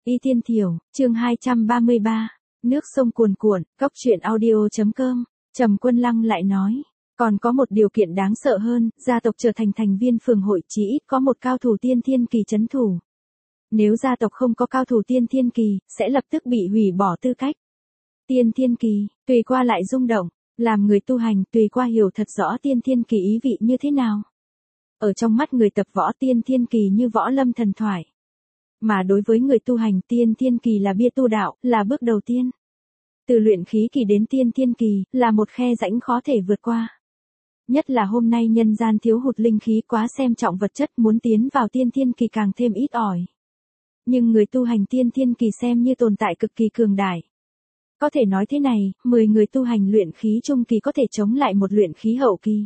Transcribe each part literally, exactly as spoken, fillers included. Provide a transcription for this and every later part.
Y Tiên Thiểu, chương hai trăm ba mươi ba, nước sông cuồn cuộn, cốc truyện audio.com, Trầm Quân Lăng lại nói, còn có một điều kiện đáng sợ hơn, gia tộc trở thành thành viên phường hội chỉ ít có một cao thủ tiên thiên kỳ trấn thủ. Nếu gia tộc không có cao thủ tiên thiên kỳ, sẽ lập tức bị hủy bỏ tư cách. Tiên thiên kỳ, Tùy Qua lại rung động, làm người tu hành, Tùy Qua hiểu thật rõ tiên thiên kỳ ý vị như thế nào. Ở trong mắt người tập võ tiên thiên kỳ như võ lâm thần thoại. Mà đối với người tu hành tiên thiên kỳ là bia tu đạo, là bước đầu tiên. Từ luyện khí kỳ đến tiên thiên kỳ, là một khe rãnh khó thể vượt qua. Nhất là hôm nay nhân gian thiếu hụt linh khí quá xem trọng vật chất muốn tiến vào tiên thiên kỳ càng thêm ít ỏi. Nhưng người tu hành tiên thiên kỳ xem như tồn tại cực kỳ cường đại. Có thể nói thế này, mười người tu hành luyện khí trung kỳ có thể chống lại một luyện khí hậu kỳ.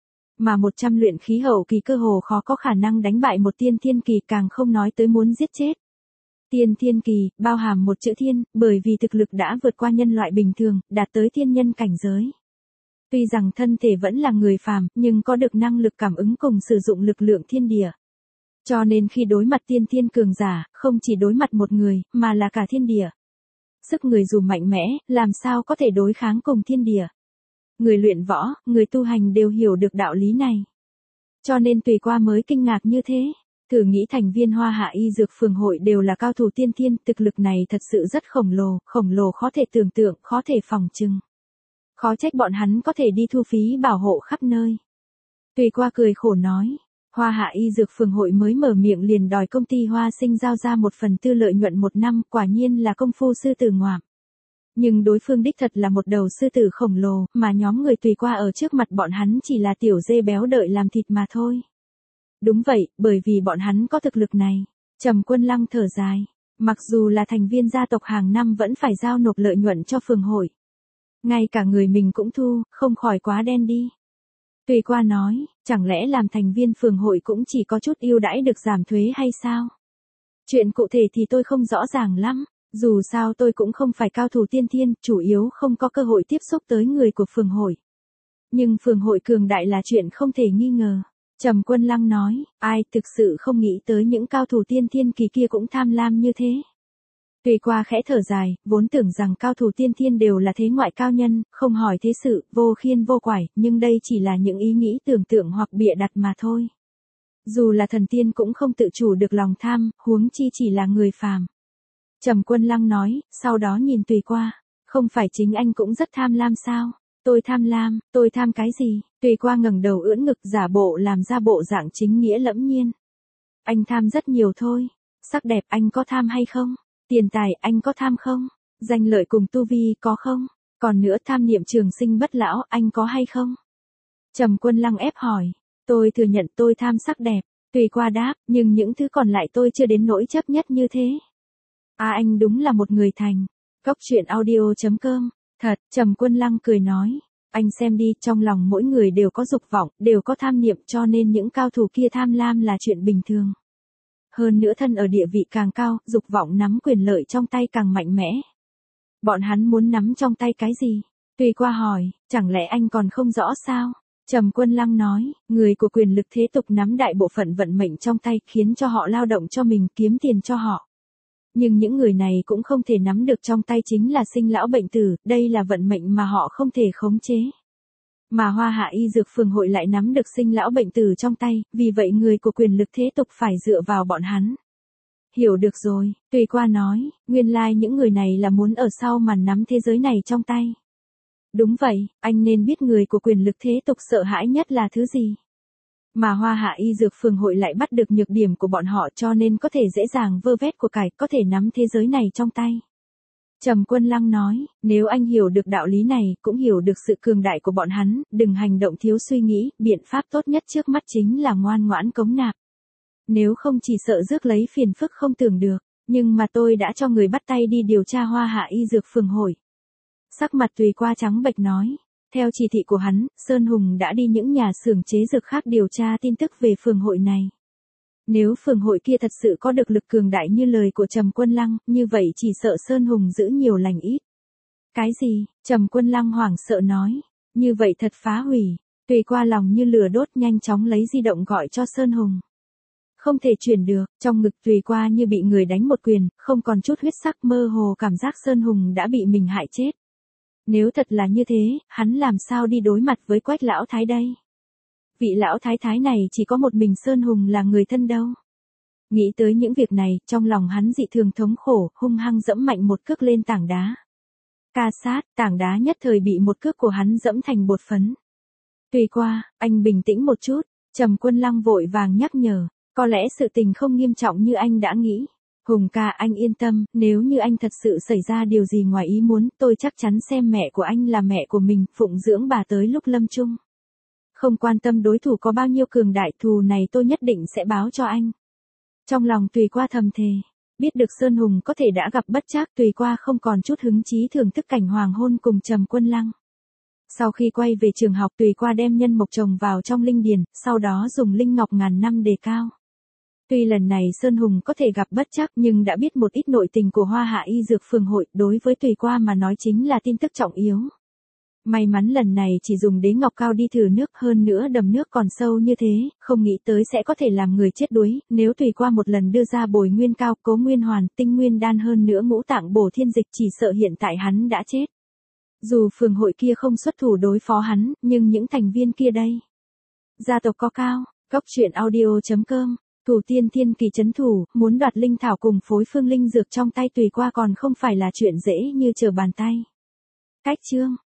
Mà một trăm luyện khí hậu kỳ cơ hồ khó có khả năng đánh bại một tiên thiên kỳ càng không nói tới muốn giết chết. Tiên thiên kỳ, bao hàm một chữ thiên, bởi vì thực lực đã vượt qua nhân loại bình thường, đạt tới thiên nhân cảnh giới. Tuy rằng thân thể vẫn là người phàm, nhưng có được năng lực cảm ứng cùng sử dụng lực lượng thiên địa. Cho nên khi đối mặt tiên thiên cường giả, không chỉ đối mặt một người, mà là cả thiên địa. Sức người dù mạnh mẽ, làm sao có thể đối kháng cùng thiên địa. Người luyện võ, người tu hành đều hiểu được đạo lý này. Cho nên Tùy Qua mới kinh ngạc như thế. Thử nghĩ thành viên Hoa Hạ Y Dược Phường hội đều là cao thủ tiên thiên, thực lực này thật sự rất khổng lồ, khổng lồ khó thể tưởng tượng, khó thể phòng trừng. Khó trách bọn hắn có thể đi thu phí bảo hộ khắp nơi. Tùy Qua cười khổ nói, Hoa Hạ Y Dược Phường hội mới mở miệng liền đòi công ty Hoa Sinh giao ra một phần tư lợi nhuận một năm, quả nhiên là công phu sư tử ngoạm. Nhưng đối phương đích thật là một đầu sư tử khổng lồ, mà nhóm người Tùy Qua ở trước mặt bọn hắn chỉ là tiểu dê béo đợi làm thịt mà thôi. Đúng vậy, bởi vì bọn hắn có thực lực này. Trầm Quân Lăng thở dài, mặc dù là thành viên gia tộc hàng năm vẫn phải giao nộp lợi nhuận cho phường hội. Ngay cả người mình cũng thu, không khỏi quá đen đi. Tùy Qua nói, chẳng lẽ làm thành viên phường hội cũng chỉ có chút ưu đãi được giảm thuế hay sao? Chuyện cụ thể thì tôi không rõ ràng lắm. Dù sao tôi cũng không phải cao thủ tiên thiên, chủ yếu không có cơ hội tiếp xúc tới người của phường hội. Nhưng phường hội cường đại là chuyện không thể nghi ngờ. Trầm Quân Lăng nói, ai thực sự không nghĩ tới những cao thủ tiên thiên kỳ kia cũng tham lam như thế. Tùy Qua khẽ thở dài, vốn tưởng rằng cao thủ tiên thiên đều là thế ngoại cao nhân, không hỏi thế sự, vô khiên vô quải, nhưng đây chỉ là những ý nghĩ tưởng tượng hoặc bịa đặt mà thôi. Dù là thần tiên cũng không tự chủ được lòng tham, huống chi chỉ là người phàm. Trầm Quân Lăng nói, sau đó nhìn Tùy Qua, không phải chính anh cũng rất tham lam sao? Tôi tham lam, tôi tham cái gì? Tùy Qua ngẩng đầu ưỡn ngực giả bộ làm ra bộ dạng chính nghĩa lẫm nhiên. Anh tham rất nhiều thôi. Sắc đẹp anh có tham hay không? Tiền tài anh có tham không? Danh lợi cùng tu vi có không? Còn nữa tham niệm trường sinh bất lão anh có hay không? Trầm Quân Lăng ép hỏi. Tôi thừa nhận tôi tham sắc đẹp. Tùy Qua đáp, nhưng những thứ còn lại tôi chưa đến nỗi chấp nhất như thế. À anh đúng là một người thành. Cốc truyện audio.com. Thật, Trầm Quân Lăng cười nói. Anh xem đi, trong lòng mỗi người đều có dục vọng, đều có tham niệm cho nên những cao thủ kia tham lam là chuyện bình thường. Hơn nữa thân ở địa vị càng cao, dục vọng nắm quyền lợi trong tay càng mạnh mẽ. Bọn hắn muốn nắm trong tay cái gì? Tùy Qua hỏi, chẳng lẽ anh còn không rõ sao? Trầm Quân Lăng nói, người của quyền lực thế tục nắm đại bộ phận vận mệnh trong tay khiến cho họ lao động cho mình kiếm tiền cho họ. Nhưng những người này cũng không thể nắm được trong tay chính là sinh lão bệnh tử, đây là vận mệnh mà họ không thể khống chế. Mà Hoa Hạ Y Dược Phường hội lại nắm được sinh lão bệnh tử trong tay, vì vậy người của quyền lực thế tục phải dựa vào bọn hắn. Hiểu được rồi, Tùy Qua nói, nguyên lai like những người này là muốn ở sau màn nắm thế giới này trong tay. Đúng vậy, anh nên biết người của quyền lực thế tục sợ hãi nhất là thứ gì. Mà Hoa Hạ Y Dược Phường hội lại bắt được nhược điểm của bọn họ cho nên có thể dễ dàng vơ vét của cải, có thể nắm thế giới này trong tay. Trầm Quân Lăng nói, nếu anh hiểu được đạo lý này, cũng hiểu được sự cường đại của bọn hắn, đừng hành động thiếu suy nghĩ, biện pháp tốt nhất trước mắt chính là ngoan ngoãn cống nạp. Nếu không chỉ sợ rước lấy phiền phức không tưởng được, nhưng mà tôi đã cho người bắt tay đi điều tra Hoa Hạ Y Dược Phường hội. Sắc mặt Tùy Qua trắng bệch nói. Theo chỉ thị của hắn, Sơn Hùng đã đi những nhà xưởng chế dược khác điều tra tin tức về phường hội này. Nếu phường hội kia thật sự có được lực cường đại như lời của Trầm Quân Lăng, như vậy chỉ sợ Sơn Hùng giữ nhiều lành ít. Cái gì? Trầm Quân Lăng hoảng sợ nói. Như vậy thật phá hủy. Tùy Qua lòng như lửa đốt nhanh chóng lấy di động gọi cho Sơn Hùng. không thể chuyển được, trong ngực Tùy Qua như bị người đánh một quyền, không còn chút huyết sắc, mơ hồ cảm giác Sơn Hùng đã bị mình hại chết. Nếu thật là như thế, hắn làm sao đi đối mặt với Quách lão thái đây? Vị lão thái thái này chỉ có một mình Sơn Hùng là người thân đâu. Nghĩ tới những việc này, trong lòng hắn dị thường thống khổ, hung hăng dẫm mạnh một cước lên tảng đá. Ca sát, tảng đá nhất thời bị một cước của hắn dẫm thành bột phấn. Tùy Qua, anh bình tĩnh một chút, Trầm Quân Lăng vội vàng nhắc nhở, có lẽ sự tình không nghiêm trọng như anh đã nghĩ. Hùng ca, anh yên tâm, nếu như anh thật sự xảy ra điều gì ngoài ý muốn, tôi chắc chắn xem mẹ của anh là mẹ của mình, phụng dưỡng bà tới lúc lâm chung. Không quan tâm đối thủ có bao nhiêu cường đại, thù này tôi nhất định sẽ báo cho anh. Trong lòng Tùy Qua thầm thề, biết được Sơn Hùng có thể đã gặp bất trắc, Tùy Qua không còn chút hứng chí thưởng thức cảnh hoàng hôn cùng Trầm Quân Lăng. Sau khi quay về trường học, Tùy Qua đem nhân mộc trồng vào trong linh điền, sau đó dùng linh ngọc ngàn năm đề cao. Tuy lần này Sơn Hùng có thể gặp bất trắc nhưng đã biết một ít nội tình của Hoa Hạ Y Dược Phường hội, đối với Tùy Qua mà nói chính là tin tức trọng yếu. May mắn lần này chỉ dùng đế ngọc cao đi thử nước, hơn nữa đầm nước còn sâu như thế, không nghĩ tới sẽ có thể làm người chết đuối, nếu Tùy Qua một lần đưa ra bồi nguyên cao, cố nguyên hoàn, tinh nguyên đan hơn nữa ngũ tạng bổ thiên dịch, chỉ sợ hiện tại hắn đã chết. Dù phường hội kia không xuất thủ đối phó hắn, nhưng những thành viên kia đây. Gia tộc có cao, góc truyện audio chấm com, thủ tiên thiên kỳ trấn thủ, muốn đoạt linh thảo cùng phối phương linh dược trong tay Tùy Qua còn không phải là chuyện dễ như trở bàn tay. Cách chương